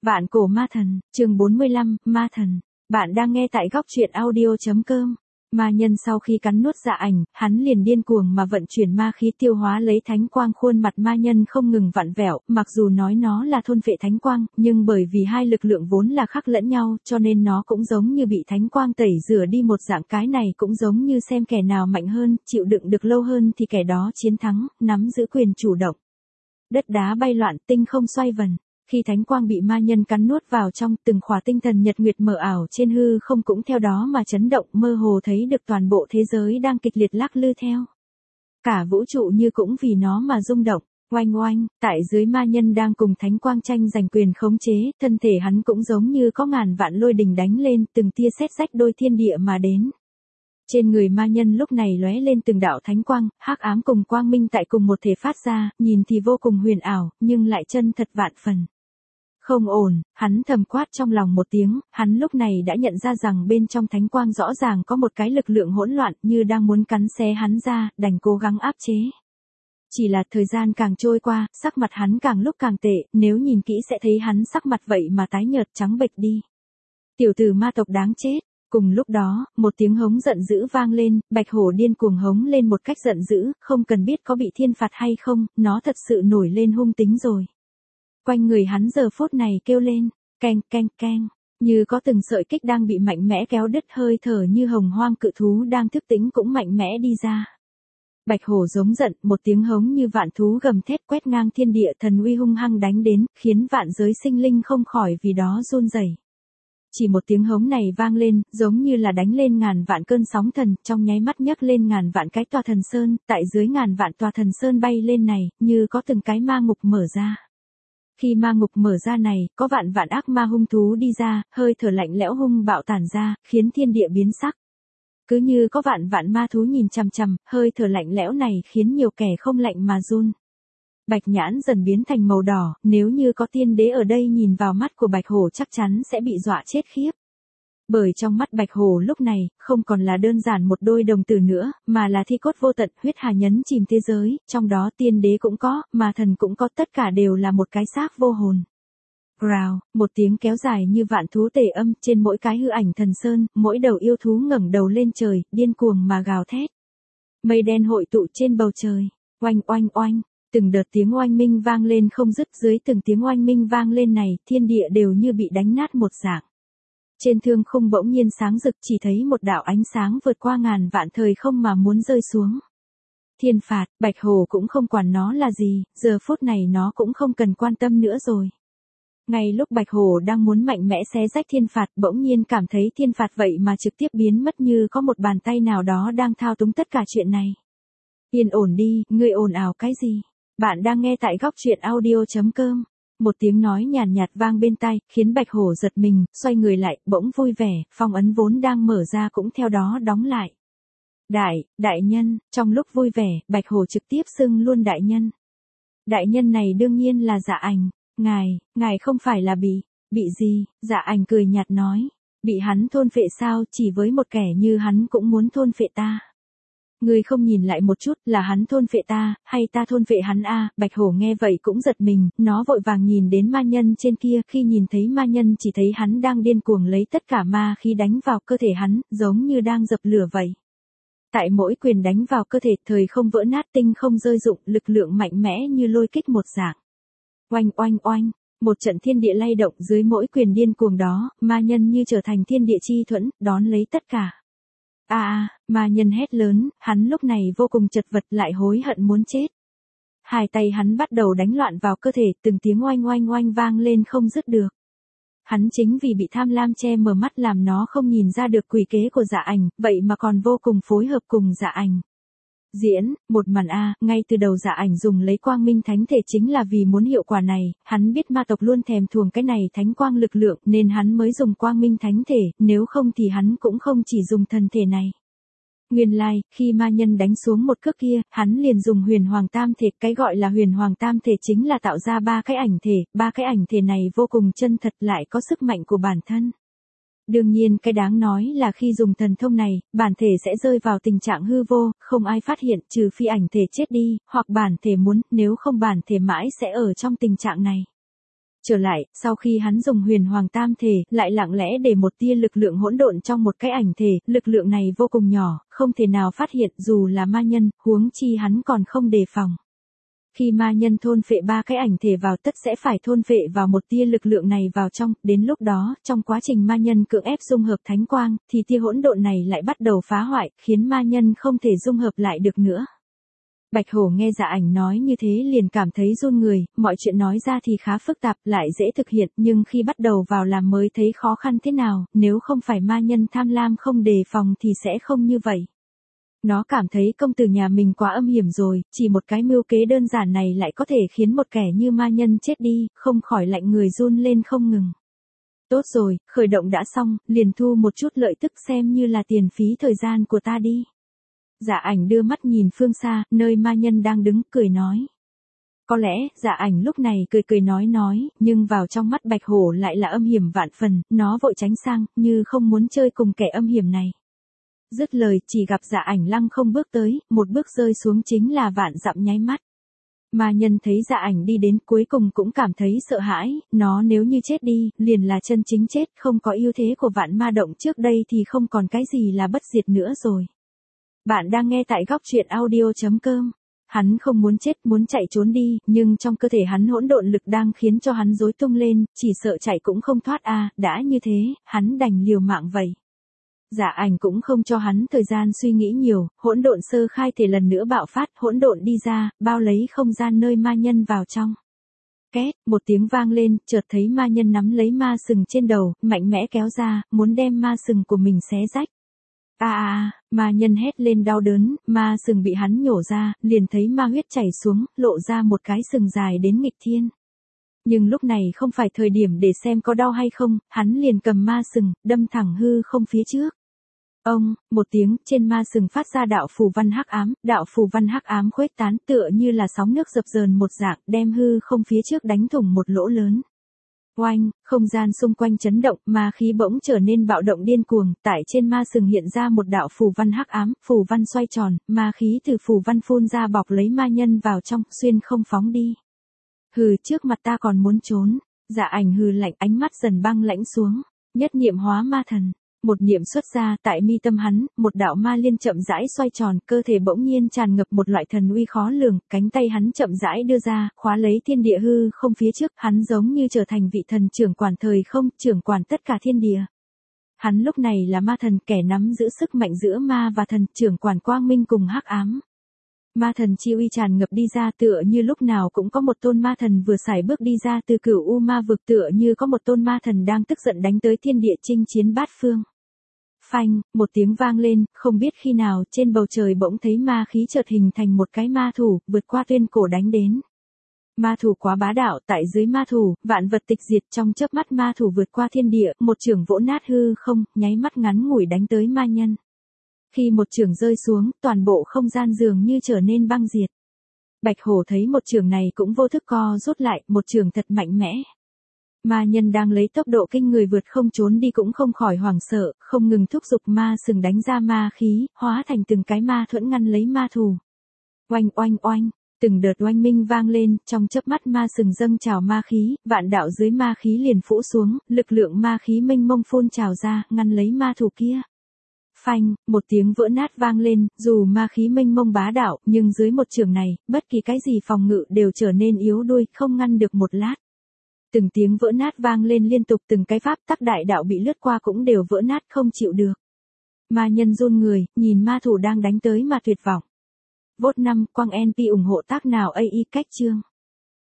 Vạn cổ ma thần, chương 45, ma thần. Bạn đang nghe tại góc truyện audio.com. Ma nhân sau khi cắn nuốt Dạ Ảnh, hắn liền điên cuồng mà vận chuyển ma khí tiêu hóa lấy thánh quang, khuôn mặt ma nhân không ngừng vặn vẹo, mặc dù nói nó là thôn phệ thánh quang, nhưng bởi vì hai lực lượng vốn là khác lẫn nhau, cho nên nó cũng giống như bị thánh quang tẩy rửa đi một dạng. Cái này cũng giống như xem kẻ nào mạnh hơn, chịu đựng được lâu hơn thì kẻ đó chiến thắng, nắm giữ quyền chủ động. Đất đá bay loạn, tinh không xoay vần. Khi thánh quang bị ma nhân cắn nuốt vào trong, từng khỏa tinh thần nhật nguyệt mờ ảo trên hư không cũng theo đó mà chấn động, mơ hồ thấy được toàn bộ thế giới đang kịch liệt lắc lư theo. Cả vũ trụ như cũng vì nó mà rung động. Oanh oanh, tại dưới ma nhân đang cùng thánh quang tranh giành quyền khống chế, thân thể hắn cũng giống như có ngàn vạn lôi đình đánh lên, từng tia sét rách đôi thiên địa mà đến. Trên người ma nhân lúc này lóe lên từng đạo thánh quang, hắc ám cùng quang minh tại cùng một thể phát ra, nhìn thì vô cùng huyền ảo, nhưng lại chân thật vạn phần. Không ổn, hắn thầm quát trong lòng một tiếng, hắn lúc này đã nhận ra rằng bên trong thánh quang rõ ràng có một cái lực lượng hỗn loạn như đang muốn cắn xé hắn ra, đành cố gắng áp chế. Chỉ là thời gian càng trôi qua, sắc mặt hắn càng lúc càng tệ, nếu nhìn kỹ sẽ thấy hắn sắc mặt vậy mà tái nhợt trắng bệch đi. Tiểu tử ma tộc đáng chết. Cùng lúc đó, một tiếng hống giận dữ vang lên, bạch hổ điên cuồng hống lên một cách giận dữ, không cần biết có bị thiên phạt hay không, nó thật sự nổi lên hung tính rồi. Quanh người hắn giờ phút này kêu lên, keng keng keng, như có từng sợi kích đang bị mạnh mẽ kéo đứt, hơi thở như hồng hoang cự thú đang thức tỉnh cũng mạnh mẽ đi ra. Bạch hổ giống giận, một tiếng hống như vạn thú gầm thét quét ngang thiên địa, thần uy hung hăng đánh đến, khiến vạn giới sinh linh không khỏi vì đó run rẩy. Chỉ một tiếng hống này vang lên, giống như là đánh lên ngàn vạn cơn sóng thần, trong nháy mắt nhấc lên ngàn vạn cái tòa thần sơn, tại dưới ngàn vạn tòa thần sơn bay lên này, như có từng cái ma ngục mở ra. Khi ma ngục mở ra này, có vạn vạn ác ma hung thú đi ra, hơi thở lạnh lẽo hung bạo tản ra, khiến thiên địa biến sắc. Cứ như có vạn vạn ma thú nhìn chằm chằm, hơi thở lạnh lẽo này khiến nhiều kẻ không lạnh mà run. Bạch nhãn dần biến thành màu đỏ, nếu như có tiên đế ở đây nhìn vào mắt của bạch hổ chắc chắn sẽ bị dọa chết khiếp. Bởi trong mắt bạch hổ lúc này, không còn là đơn giản một đôi đồng tử nữa, mà là thi cốt vô tận, huyết hà nhấn chìm thế giới, trong đó tiên đế cũng có, mà thần cũng có, tất cả đều là một cái xác vô hồn. Rào, một tiếng kéo dài như vạn thú tề âm, trên mỗi cái hư ảnh thần sơn, mỗi đầu yêu thú ngẩng đầu lên trời, điên cuồng mà gào thét. Mây đen hội tụ trên bầu trời, oanh oanh oanh. Từng đợt tiếng oanh minh vang lên không dứt, dưới từng tiếng oanh minh vang lên này, thiên địa đều như bị đánh nát một dạng. Trên thương khung bỗng nhiên sáng rực, chỉ thấy một đạo ánh sáng vượt qua ngàn vạn thời không mà muốn rơi xuống. Thiên phạt, bạch hổ cũng không quản nó là gì, giờ phút này nó cũng không cần quan tâm nữa rồi. Ngay lúc bạch hổ đang muốn mạnh mẽ xé rách thiên phạt, bỗng nhiên cảm thấy thiên phạt vậy mà trực tiếp biến mất, như có một bàn tay nào đó đang thao túng tất cả chuyện này. Yên ổn đi, ngươi ồn ào cái gì? Bạn đang nghe tại góc truyện audio.com. Một tiếng nói nhàn nhạt vang bên tai, khiến bạch hổ giật mình, xoay người lại, bỗng vui vẻ, phong ấn vốn đang mở ra cũng theo đó đóng lại. Đại nhân, trong lúc vui vẻ, bạch hổ trực tiếp xưng luôn đại nhân. Đại nhân này đương nhiên là Dạ Ảnh, ngài không phải là bị gì? Dạ Ảnh cười nhạt nói, bị hắn thôn phệ sao, chỉ với một kẻ như hắn cũng muốn thôn phệ ta. Ngươi không nhìn lại một chút, là hắn thôn phệ ta, hay ta thôn phệ hắn a? Bạch hổ nghe vậy cũng giật mình, nó vội vàng nhìn đến ma nhân trên kia, khi nhìn thấy ma nhân chỉ thấy hắn đang điên cuồng lấy tất cả ma khí đánh vào cơ thể hắn, giống như đang dập lửa vậy. Tại mỗi quyền đánh vào cơ thể, thời không vỡ nát, tinh không rơi rụng, lực lượng mạnh mẽ như lôi kích một dạng. Oanh oanh oanh, một trận thiên địa lay động, dưới mỗi quyền điên cuồng đó, ma nhân như trở thành thiên địa chi thuẫn, đón lấy tất cả. Ma nhân hét lớn, hắn lúc này vô cùng chật vật, lại hối hận muốn chết. Hai tay hắn bắt đầu đánh loạn vào cơ thể, từng tiếng oanh oanh oanh vang lên không dứt được. Hắn chính vì bị tham lam che mờ mắt làm nó không nhìn ra được quỷ kế của Dạ Ảnh, vậy mà còn vô cùng phối hợp cùng Dạ Ảnh. Diễn, một màn ngay từ đầu Dạ Ảnh dùng lấy quang minh thánh thể chính là vì muốn hiệu quả này, hắn biết ma tộc luôn thèm thuồng cái này thánh quang lực lượng nên hắn mới dùng quang minh thánh thể, nếu không thì hắn cũng không chỉ dùng thần thể này. Nguyên lai, khi ma nhân đánh xuống một cước kia, hắn liền dùng huyền hoàng tam thể, cái gọi là huyền hoàng tam thể chính là tạo ra ba cái ảnh thể này vô cùng chân thật lại có sức mạnh của bản thân. Đương nhiên cái đáng nói là khi dùng thần thông này, bản thể sẽ rơi vào tình trạng hư vô, không ai phát hiện trừ phi ảnh thể chết đi, hoặc bản thể muốn, nếu không bản thể mãi sẽ ở trong tình trạng này. Trở lại, sau khi hắn dùng huyền hoàng tam thể, lại lặng lẽ để một tia lực lượng hỗn độn trong một cái ảnh thể, lực lượng này vô cùng nhỏ, không thể nào phát hiện dù là ma nhân, huống chi hắn còn không đề phòng. Khi ma nhân thôn phệ 3 cái ảnh thể vào tất sẽ phải thôn phệ vào một tia lực lượng này vào trong, đến lúc đó, trong quá trình ma nhân cưỡng ép dung hợp thánh quang, thì tia hỗn độn này lại bắt đầu phá hoại, khiến ma nhân không thể dung hợp lại được nữa. Bạch Hổ nghe Dạ Ảnh nói như thế liền cảm thấy run người, mọi chuyện nói ra thì khá phức tạp, lại dễ thực hiện, nhưng khi bắt đầu vào làm mới thấy khó khăn thế nào, nếu không phải ma nhân tham lam không đề phòng thì sẽ không như vậy. Nó cảm thấy công tử nhà mình quá âm hiểm rồi, chỉ một cái mưu kế đơn giản này lại có thể khiến một kẻ như ma nhân chết đi, không khỏi lạnh người run lên không ngừng. Tốt rồi, khởi động đã xong, liền thu một chút lợi tức xem như là tiền phí thời gian của ta đi. Dạ Ảnh đưa mắt nhìn phương xa, nơi ma nhân đang đứng, cười nói. Có lẽ, Dạ Ảnh lúc này cười nói, nhưng vào trong mắt Bạch Hổ lại là âm hiểm vạn phần, nó vội tránh sang, như không muốn chơi cùng kẻ âm hiểm này. Dứt lời, chỉ gặp Dạ Ảnh lăng không bước tới, một bước rơi xuống chính là vạn dặm nháy mắt. Ma nhân thấy Dạ Ảnh đi đến cuối cùng cũng cảm thấy sợ hãi, nó nếu như chết đi, liền là chân chính chết, không có ưu thế của vạn ma động trước đây thì không còn cái gì là bất diệt nữa rồi. Bạn đang nghe tại góc truyện audio.com. Hắn không muốn chết, muốn chạy trốn đi, nhưng trong cơ thể hắn hỗn độn lực đang khiến cho hắn rối tung lên, chỉ sợ chạy cũng không thoát đã như thế, hắn đành liều mạng vậy. Dạ Ảnh cũng không cho hắn thời gian suy nghĩ nhiều, hỗn độn sơ khai thể lần nữa bạo phát, hỗn độn đi ra, bao lấy không gian nơi ma nhân vào trong. Két, một tiếng vang lên, chợt thấy ma nhân nắm lấy ma sừng trên đầu, mạnh mẽ kéo ra, muốn đem ma sừng của mình xé rách. Ma nhân hét lên đau đớn, ma sừng bị hắn nhổ ra, liền thấy ma huyết chảy xuống, lộ ra một cái sừng dài đến nghịch thiên. Nhưng lúc này không phải thời điểm để xem có đau hay không, hắn liền cầm ma sừng, đâm thẳng hư không phía trước. Ông, một tiếng, trên ma sừng phát ra đạo phù văn hắc ám khuếch tán tựa như là sóng nước dập dờn một dạng, đem hư không phía trước đánh thủng một lỗ lớn. Oanh, không gian xung quanh chấn động, ma khí bỗng trở nên bạo động điên cuồng, tại trên ma sừng hiện ra một đạo phù văn hắc ám, phù văn xoay tròn, ma khí từ phù văn phun ra bọc lấy ma nhân vào trong, xuyên không phóng đi. Hừ, trước mặt ta còn muốn trốn. Dạ Ảnh hừ lạnh, ánh mắt dần băng lãnh xuống. Nhất niệm hóa ma thần. Một niệm xuất ra, tại mi tâm hắn, một đạo ma liên chậm rãi xoay tròn, cơ thể bỗng nhiên tràn ngập một loại thần uy khó lường, cánh tay hắn chậm rãi đưa ra, khóa lấy thiên địa hư không phía trước, hắn giống như trở thành vị thần trưởng quản thời không, trưởng quản tất cả thiên địa. Hắn lúc này là ma thần, kẻ nắm giữ sức mạnh giữa ma và thần, trưởng quản quang minh cùng hắc ám. Ma thần chi uy tràn ngập đi ra, tựa như lúc nào cũng có một tôn ma thần vừa sải bước đi ra từ cửu u ma vực, tựa như có một tôn ma thần đang tức giận đánh tới thiên địa chinh chiến bát phương. Phanh, một tiếng vang lên, không biết khi nào trên bầu trời bỗng thấy ma khí chợt hình thành một cái ma thủ, vượt qua tuyên cổ đánh đến. Ma thủ quá bá đạo, tại dưới ma thủ, vạn vật tịch diệt, trong chớp mắt ma thủ vượt qua thiên địa, một chưởng vỗ nát hư không, nháy mắt ngắn ngủi đánh tới ma nhân. Khi một chưởng rơi xuống, toàn bộ không gian dường như trở nên băng diệt. Bạch Hổ thấy một chưởng này cũng vô thức co rút lại, một chưởng thật mạnh mẽ. Ma nhân đang lấy tốc độ kinh người vượt không trốn đi cũng không khỏi hoảng sợ, không ngừng thúc giục ma sừng đánh ra ma khí, hóa thành từng cái ma thuẫn ngăn lấy ma thù. Oanh oanh oanh, từng đợt oanh minh vang lên, trong chớp mắt ma sừng dâng trào ma khí, vạn đạo dưới ma khí liền phủ xuống, lực lượng ma khí mênh mông phun trào ra, ngăn lấy ma thù kia. Phanh, một tiếng vỡ nát vang lên, dù ma khí mênh mông bá đạo, nhưng dưới một chưởng này, bất kỳ cái gì phòng ngự đều trở nên yếu đuôi, không ngăn được một lát. Từng tiếng vỡ nát vang lên liên tục, từng cái pháp tắc đại đạo bị lướt qua cũng đều vỡ nát không chịu được. Ma nhân run người, nhìn ma thủ đang đánh tới mà tuyệt vọng. Vote 5, Quang NP ủng hộ tác nào AI cách chương.